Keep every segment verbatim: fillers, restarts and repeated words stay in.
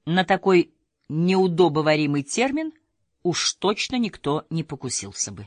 На такой неудобоваримый термин уж точно никто не покусился бы.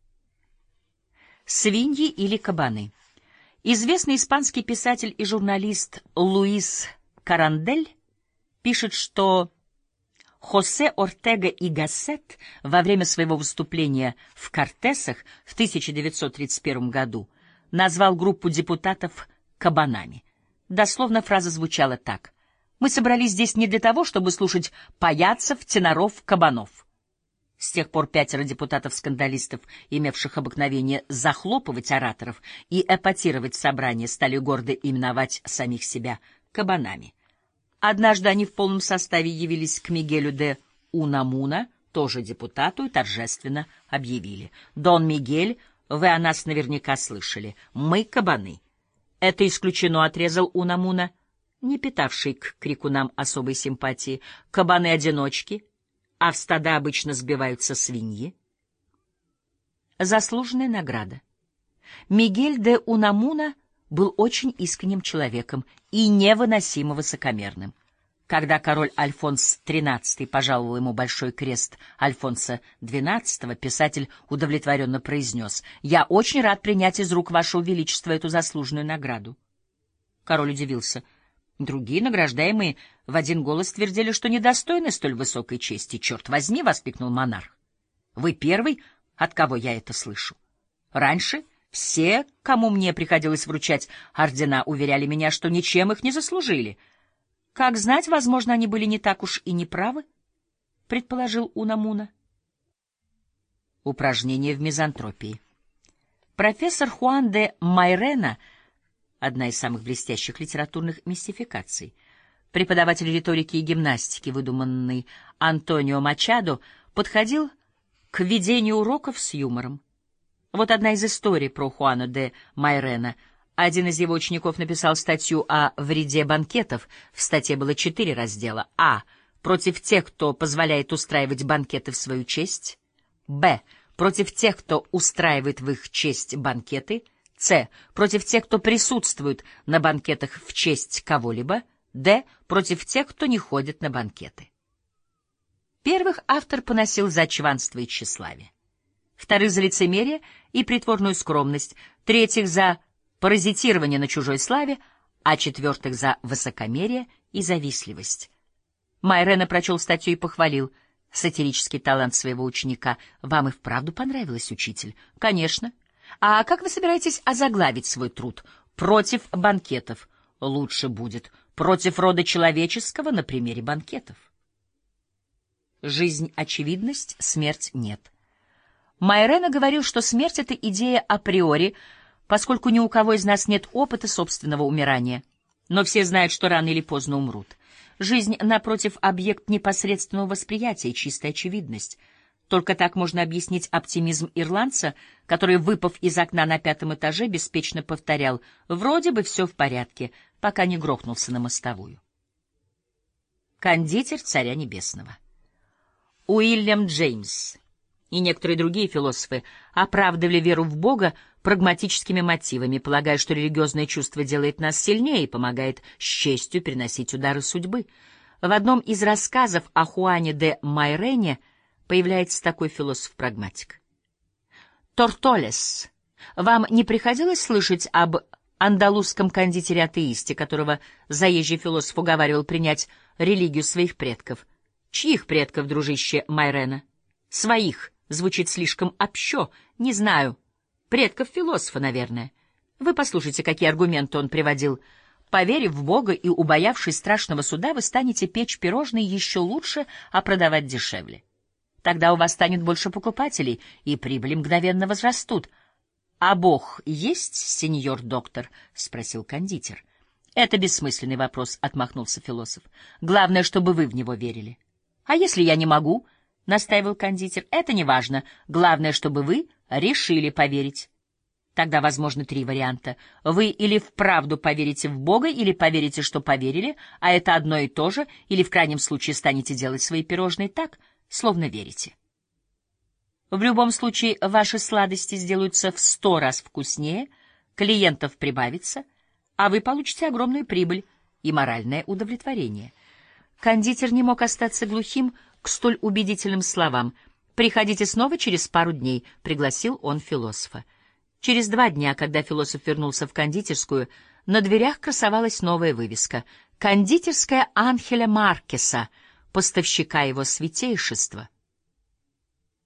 Свиньи или кабаны. Известный испанский писатель и журналист Луис Карандель пишет, что Хосе Ортега и Гассет во время своего выступления в Кортесах в тысяча девятьсот тридцать первом году назвал группу депутатов «кабанами». Дословно фраза звучала так: «Мы собрались здесь не для того, чтобы слушать паяцев, теноров, кабанов». С тех пор пятеро депутатов-скандалистов, имевших обыкновение захлопывать ораторов и эпатировать собрания, стали гордо именовать самих себя кабанами. Однажды они в полном составе явились к Мигелю де Унамуна, тоже депутату, и торжественно объявили: «Дон Мигель, вы о нас наверняка слышали. Мы кабаны». «Это исключено», — отрезал Унамуна, не питавший к крикунам особой симпатии. «Кабаны-одиночки, а в стада обычно сбиваются свиньи». Заслуженная награда. Мигель де Унамуна был очень искренним человеком и невыносимо высокомерным. Когда король Альфонс тринадцатый пожаловал ему большой крест Альфонса двенадцатого, писатель удовлетворенно произнес: «Я очень рад принять из рук вашего величества эту заслуженную награду». Король удивился. Другие награждаемые в один голос твердили, что недостойны столь высокой чести. «Черт возьми!» — воскликнул монарх. «Вы первый, от кого я это слышу. Раньше все, кому мне приходилось вручать ордена, уверяли меня, что ничем их не заслужили». «Как знать, возможно, они были не так уж и неправы», — предположил Унамуна. Упражнение в мизантропии. Профессор Хуан де Майрена, одна из самых блестящих литературных мистификаций, преподаватель риторики и гимнастики, выдуманный Антонио Мачадо, подходил к ведению уроков с юмором. Вот одна из историй про Хуана де Майрена. Один из его учеников написал статью о вреде банкетов. В статье было четыре раздела. А. Против тех, кто позволяет устраивать банкеты в свою честь. Б. Против тех, кто устраивает в их честь банкеты. С. Против тех, кто присутствует на банкетах в честь кого-либо. Д. Против тех, кто не ходит на банкеты. Первых автор поносил за чванство и тщеславие. Вторых — за лицемерие и притворную скромность. Третьих — за паразитирование на чужой славе, а четвертых — за высокомерие и завистливость. Майрена прочел статью и похвалил сатирический талант своего ученика. «Вам и вправду понравилось, учитель?» «Конечно. А как вы собираетесь озаглавить свой труд?» «Против банкетов». «Лучше будет против рода человеческого на примере банкетов». Жизнь — очевидность, смерть — нет. Майрена говорил, что смерть — это идея априори, поскольку ни у кого из нас нет опыта собственного умирания. Но все знают, что рано или поздно умрут. Жизнь, напротив, объект непосредственного восприятия, чистая очевидность. Только так можно объяснить оптимизм ирландца, который, выпав из окна на пятом этаже, беспечно повторял: «Вроде бы все в порядке», пока не грохнулся на мостовую. Кондитер царя небесного. Уильям Джеймс и некоторые другие философы оправдывали веру в Бога прагматическими мотивами, полагая, что религиозное чувство делает нас сильнее и помогает с честью переносить удары судьбы. В одном из рассказов о Хуане де Майрене появляется такой философ-прагматик. Тортолес, вам не приходилось слышать об андалузском кондитере-атеисте, которого заезжий философ уговаривал принять религию своих предков? Чьих предков, дружище Майрена? Своих. Звучит слишком общо. Не знаю. Предков философа, наверное. Вы послушайте, какие аргументы он приводил. Поверив в Бога и убоявшись страшного суда, вы станете печь пирожные еще лучше, а продавать дешевле. Тогда у вас станет больше покупателей, и прибыли мгновенно возрастут. — А Бог есть, сеньор доктор? — спросил кондитер. — Это бессмысленный вопрос, — отмахнулся философ. — Главное, чтобы вы в него верили. — А если я не могу? — настаивал кондитер. — Это не важно. Главное, чтобы вы решили поверить. Тогда возможны три варианта. Вы или вправду поверите в Бога, или поверите, что поверили, а это одно и то же, или в крайнем случае станете делать свои пирожные так, словно верите. В любом случае, ваши сладости сделаются в сто раз вкуснее, клиентов прибавится, а вы получите огромную прибыль и моральное удовлетворение. Кондитер не мог остаться глухим к столь убедительным словам. «Приходите снова через пару дней», — пригласил он философа. Через два дня, когда философ вернулся в кондитерскую, на дверях красовалась новая вывеска: «Кондитерская Анхеля Маркеса, поставщика его святейшества».